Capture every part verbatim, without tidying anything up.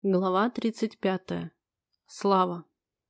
Глава тридцать пятая. Слава.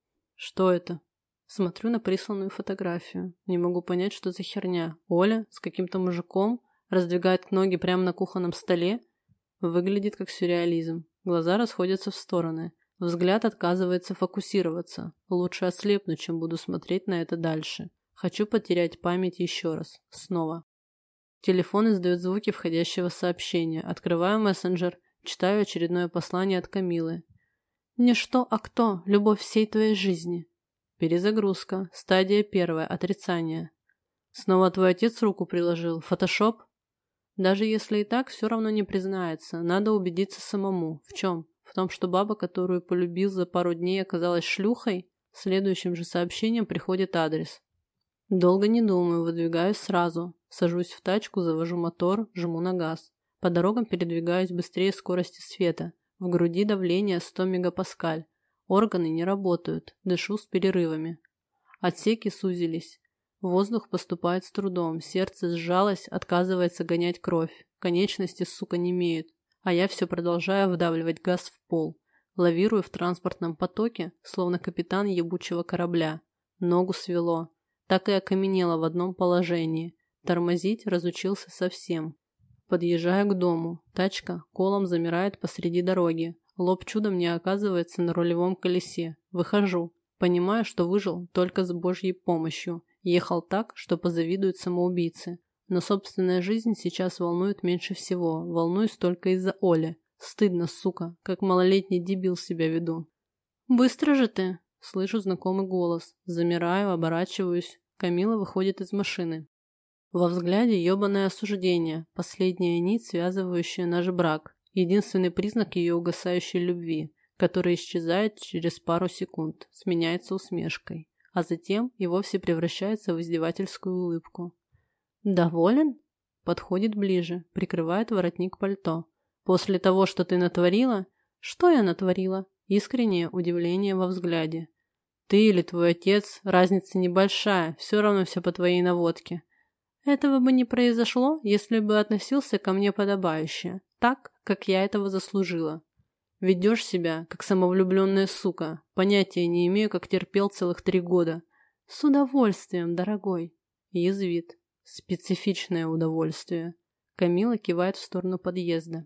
Что это? Смотрю на присланную фотографию. Не могу понять, что за херня. Оля с каким-то мужиком раздвигает ноги прямо на кухонном столе. Выглядит как сюрреализм. Глаза расходятся в стороны. Взгляд отказывается фокусироваться. Лучше ослепну, чем буду смотреть на это дальше. Хочу потерять память еще раз. Снова. Телефон издает звуки входящего сообщения. Открываю мессенджер. Читаю очередное послание от Камилы. «Не что, а кто? Любовь всей твоей жизни». Перезагрузка. Стадия первая. Отрицание. Снова твой отец руку приложил. Фотошоп? Даже если и так, все равно не признается. Надо убедиться самому. В чем? В том, что баба, которую полюбил за пару дней, оказалась шлюхой? Следующим же сообщением приходит адрес. Долго не думаю, выдвигаюсь сразу. Сажусь в тачку, завожу мотор, жму на газ. По дорогам передвигаюсь быстрее скорости света. В груди давление сто мегапаскаль. Органы не работают. Дышу с перерывами. Отсеки сузились. Воздух поступает с трудом. Сердце сжалось, отказывается гонять кровь. Конечности, сука, немеют. А я все продолжаю вдавливать газ в пол. Лавирую в транспортном потоке, словно капитан ебучего корабля. Ногу свело. Так и окаменело в одном положении. Тормозить разучился совсем. Подъезжаю к дому. Тачка колом замирает посреди дороги. Лоб чудом не оказывается на рулевом колесе. Выхожу. Понимаю, что выжил только с Божьей помощью. Ехал так, что позавидуют самоубийцы. Но собственная жизнь сейчас волнует меньше всего. Волнуюсь только из-за Оли. Стыдно, сука, как малолетний дебил себя веду. «Быстро же ты!» Слышу знакомый голос. Замираю, оборачиваюсь. Камила выходит из машины. Во взгляде ебаное осуждение, последняя нить, связывающая наш брак, единственный признак ее угасающей любви, который исчезает через пару секунд, сменяется усмешкой, а затем и вовсе превращается в издевательскую улыбку. «Доволен?» Подходит ближе, прикрывает воротник пальто. «После того, что ты натворила?» «Что я натворила?» Искреннее удивление во взгляде. «Ты или твой отец, разница небольшая, все равно все по твоей наводке». Этого бы не произошло, если бы относился ко мне подобающе, так, как я этого заслужила. Ведешь себя, как самовлюбленная сука. Понятия не имею, как терпел целых три года. С удовольствием, дорогой. Язвит. Специфичное удовольствие. Камила кивает в сторону подъезда.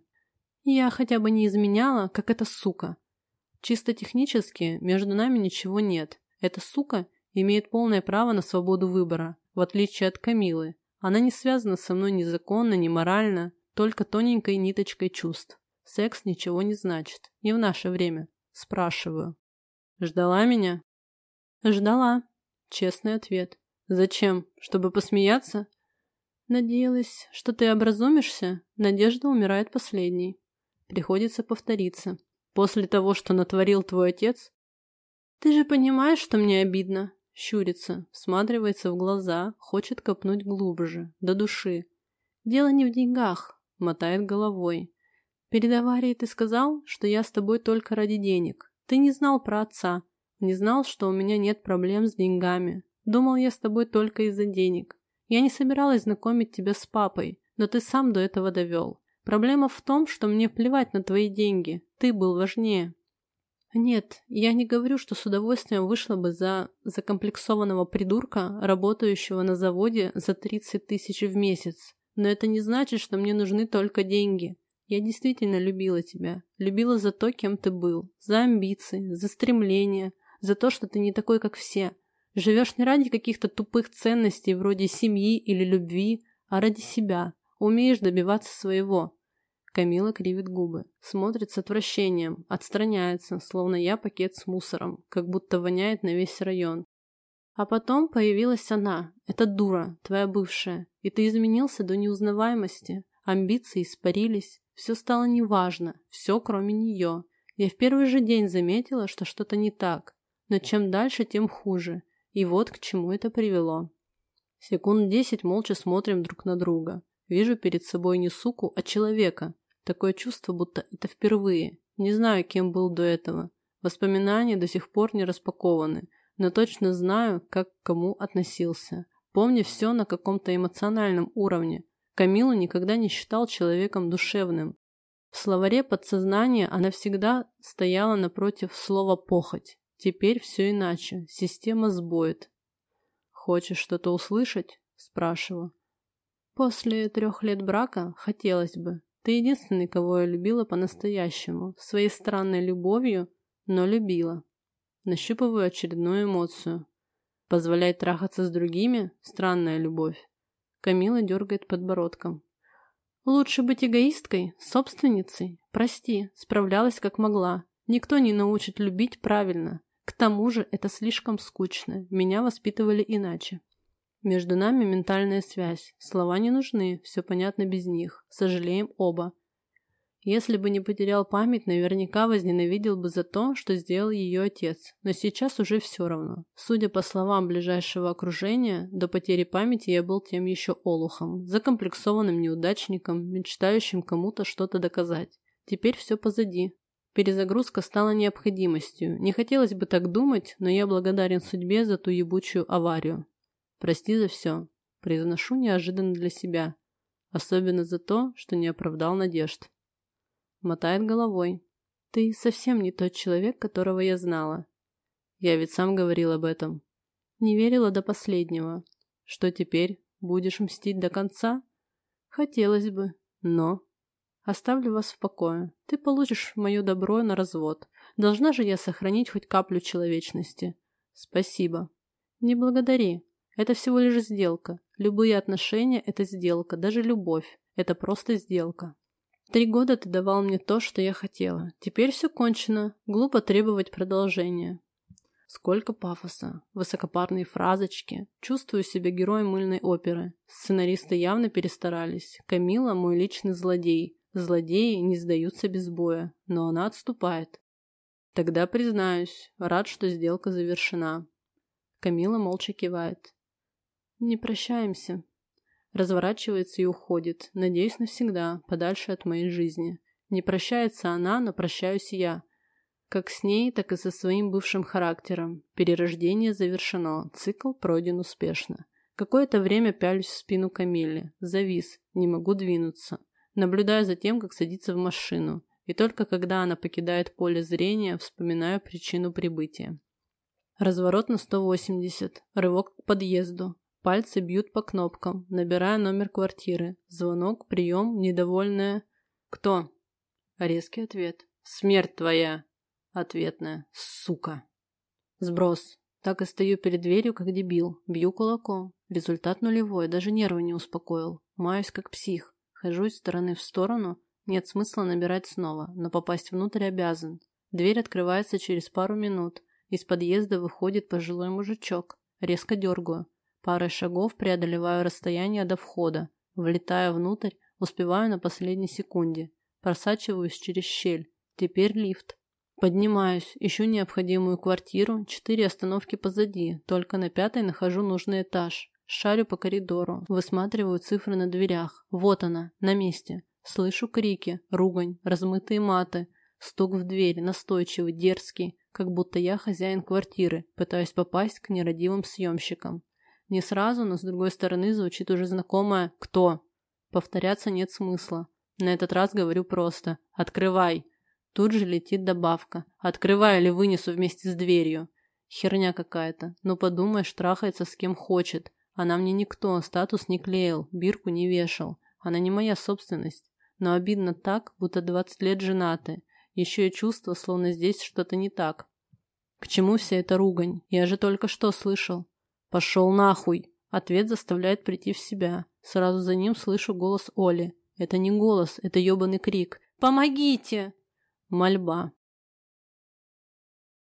Я хотя бы не изменяла, как эта сука. Чисто технически между нами ничего нет. Эта сука имеет полное право на свободу выбора, в отличие от Камилы. Она не связана со мной ни законно, ни морально, только тоненькой ниточкой чувств. Секс ничего не значит. Не в наше время. Спрашиваю. Ждала меня? Ждала. Честный ответ. Зачем? Чтобы посмеяться? Надеялась, что ты образумишься. Надежда умирает последней. Приходится повториться. После того, что натворил твой отец? Ты же понимаешь, что мне обидно? Щурится, всматривается в глаза, хочет копнуть глубже, до души. Дело не в деньгах, мотает головой. Перед аварией ты сказал, что я с тобой только ради денег. Ты не знал про отца, не знал, что у меня нет проблем с деньгами. Думал, я с тобой только из-за денег. Я не собиралась знакомить тебя с папой, но ты сам до этого довел. Проблема в том, что мне плевать на твои деньги. Ты был важнее. Нет, я не говорю, что с удовольствием вышла бы за закомплексованного придурка, работающего на заводе за тридцать тысяч в месяц. Но это не значит, что мне нужны только деньги. Я действительно любила тебя. Любила за то, кем ты был. За амбиции, за стремления, за то, что ты не такой, как все. Живешь не ради каких-то тупых ценностей вроде семьи или любви, а ради себя. Умеешь добиваться своего. Камила кривит губы, смотрит с отвращением, отстраняется, словно я пакет с мусором, как будто воняет на весь район. А потом появилась она, эта дура, твоя бывшая, и ты изменился до неузнаваемости, амбиции испарились, все стало неважно, все кроме нее. Я в первый же день заметила, что что-то не так, но чем дальше, тем хуже, и вот к чему это привело. Секунд десять молча смотрим друг на друга. Вижу перед собой не суку, а человека. Такое чувство, будто это впервые. Не знаю, кем был до этого. Воспоминания до сих пор не распакованы, но точно знаю, как к кому относился. Помню все на каком-то эмоциональном уровне. Камилу никогда не считал человеком душевным. В словаре подсознания она всегда стояла напротив слова «похоть». Теперь все иначе. Система сбоит. «Хочешь что-то услышать?» – спрашиваю. «После трех лет брака хотелось бы. Ты единственный, кого я любила по-настоящему. Своей странной любовью, но любила». Нащупываю очередную эмоцию. «Позволять трахаться с другими? Странная любовь». Камила дергает подбородком. «Лучше быть эгоисткой, собственницей. Прости, справлялась как могла. Никто не научит любить правильно. К тому же это слишком скучно. Меня воспитывали иначе». Между нами ментальная связь. Слова не нужны, все понятно без них. Сожалеем оба. Если бы не потерял память, наверняка возненавидел бы за то, что сделал ее отец. Но сейчас уже все равно. Судя по словам ближайшего окружения, до потери памяти я был тем еще олухом, закомплексованным неудачником, мечтающим кому-то что-то доказать. Теперь все позади. Перезагрузка стала необходимостью. Не хотелось бы так думать, но я благодарен судьбе за ту ебучую аварию. Прости за все. Произношу неожиданно для себя. Особенно за то, что не оправдал надежд. Мотает головой. Ты совсем не тот человек, которого я знала. Я ведь сам говорил об этом. Не верила до последнего. Что теперь? Будешь мстить до конца? Хотелось бы, но... Оставлю вас в покое. Ты получишь мое добро на развод. Должна же я сохранить хоть каплю человечности. Спасибо. Не благодари. Это всего лишь сделка. Любые отношения – это сделка. Даже любовь – это просто сделка. Три года ты давал мне то, что я хотела. Теперь все кончено. Глупо требовать продолжения. Сколько пафоса. Высокопарные фразочки. Чувствую себя героем мыльной оперы. Сценаристы явно перестарались. Камила – мой личный злодей. Злодеи не сдаются без боя. Но она отступает. Тогда признаюсь. Рад, что сделка завершена. Камила молча кивает. Не прощаемся. Разворачивается и уходит, надеюсь, навсегда, подальше от моей жизни. Не прощается она, но прощаюсь я. Как с ней, так и со своим бывшим характером. Перерождение завершено, цикл пройден успешно. Какое-то время пялюсь в спину Камилле. Завис, не могу двинуться. Наблюдаю за тем, как садится в машину. И только когда она покидает поле зрения, вспоминаю причину прибытия. Разворот на сто восемьдесят, рывок к подъезду. Пальцы бьют по кнопкам, набирая номер квартиры. Звонок, прием, недовольная. «Кто?» Резкий ответ. «Смерть твоя!» Ответная. «Сука!» Сброс. Так и стою перед дверью, как дебил. Бью кулаком. Результат нулевой, даже нервы не успокоил. Маюсь, как псих. Хожу из стороны в сторону. Нет смысла набирать снова, но попасть внутрь обязан. Дверь открывается через пару минут. Из подъезда выходит пожилой мужичок. Резко дергаю. Парой шагов преодолеваю расстояние до входа. Влетаю внутрь, успеваю на последней секунде. Просачиваюсь через щель. Теперь лифт. Поднимаюсь, ищу необходимую квартиру. Четыре остановки позади. Только на пятой нахожу нужный этаж. Шарю по коридору. Высматриваю цифры на дверях. Вот она, на месте. Слышу крики, ругань, размытые маты. Стук в дверь, настойчивый, дерзкий. Как будто я хозяин квартиры. Пытаюсь попасть к нерадивым съемщикам. Не сразу, но с другой стороны звучит уже знакомое «Кто?». Повторяться нет смысла. На этот раз говорю просто «Открывай». Тут же летит добавка «Открывай или вынесу вместе с дверью». Херня какая-то. Ну подумаешь, трахается с кем хочет. Она мне никто, статус не клеил, бирку не вешал. Она не моя собственность. Но обидно так, будто двадцать лет женаты. Еще и чувство, словно здесь что-то не так. К чему вся эта ругань? Я же только что слышал. «Пошел нахуй!» Ответ заставляет прийти в себя. Сразу за ним слышу голос Оли. Это не голос, это ебаный крик. «Помогите!» Мольба.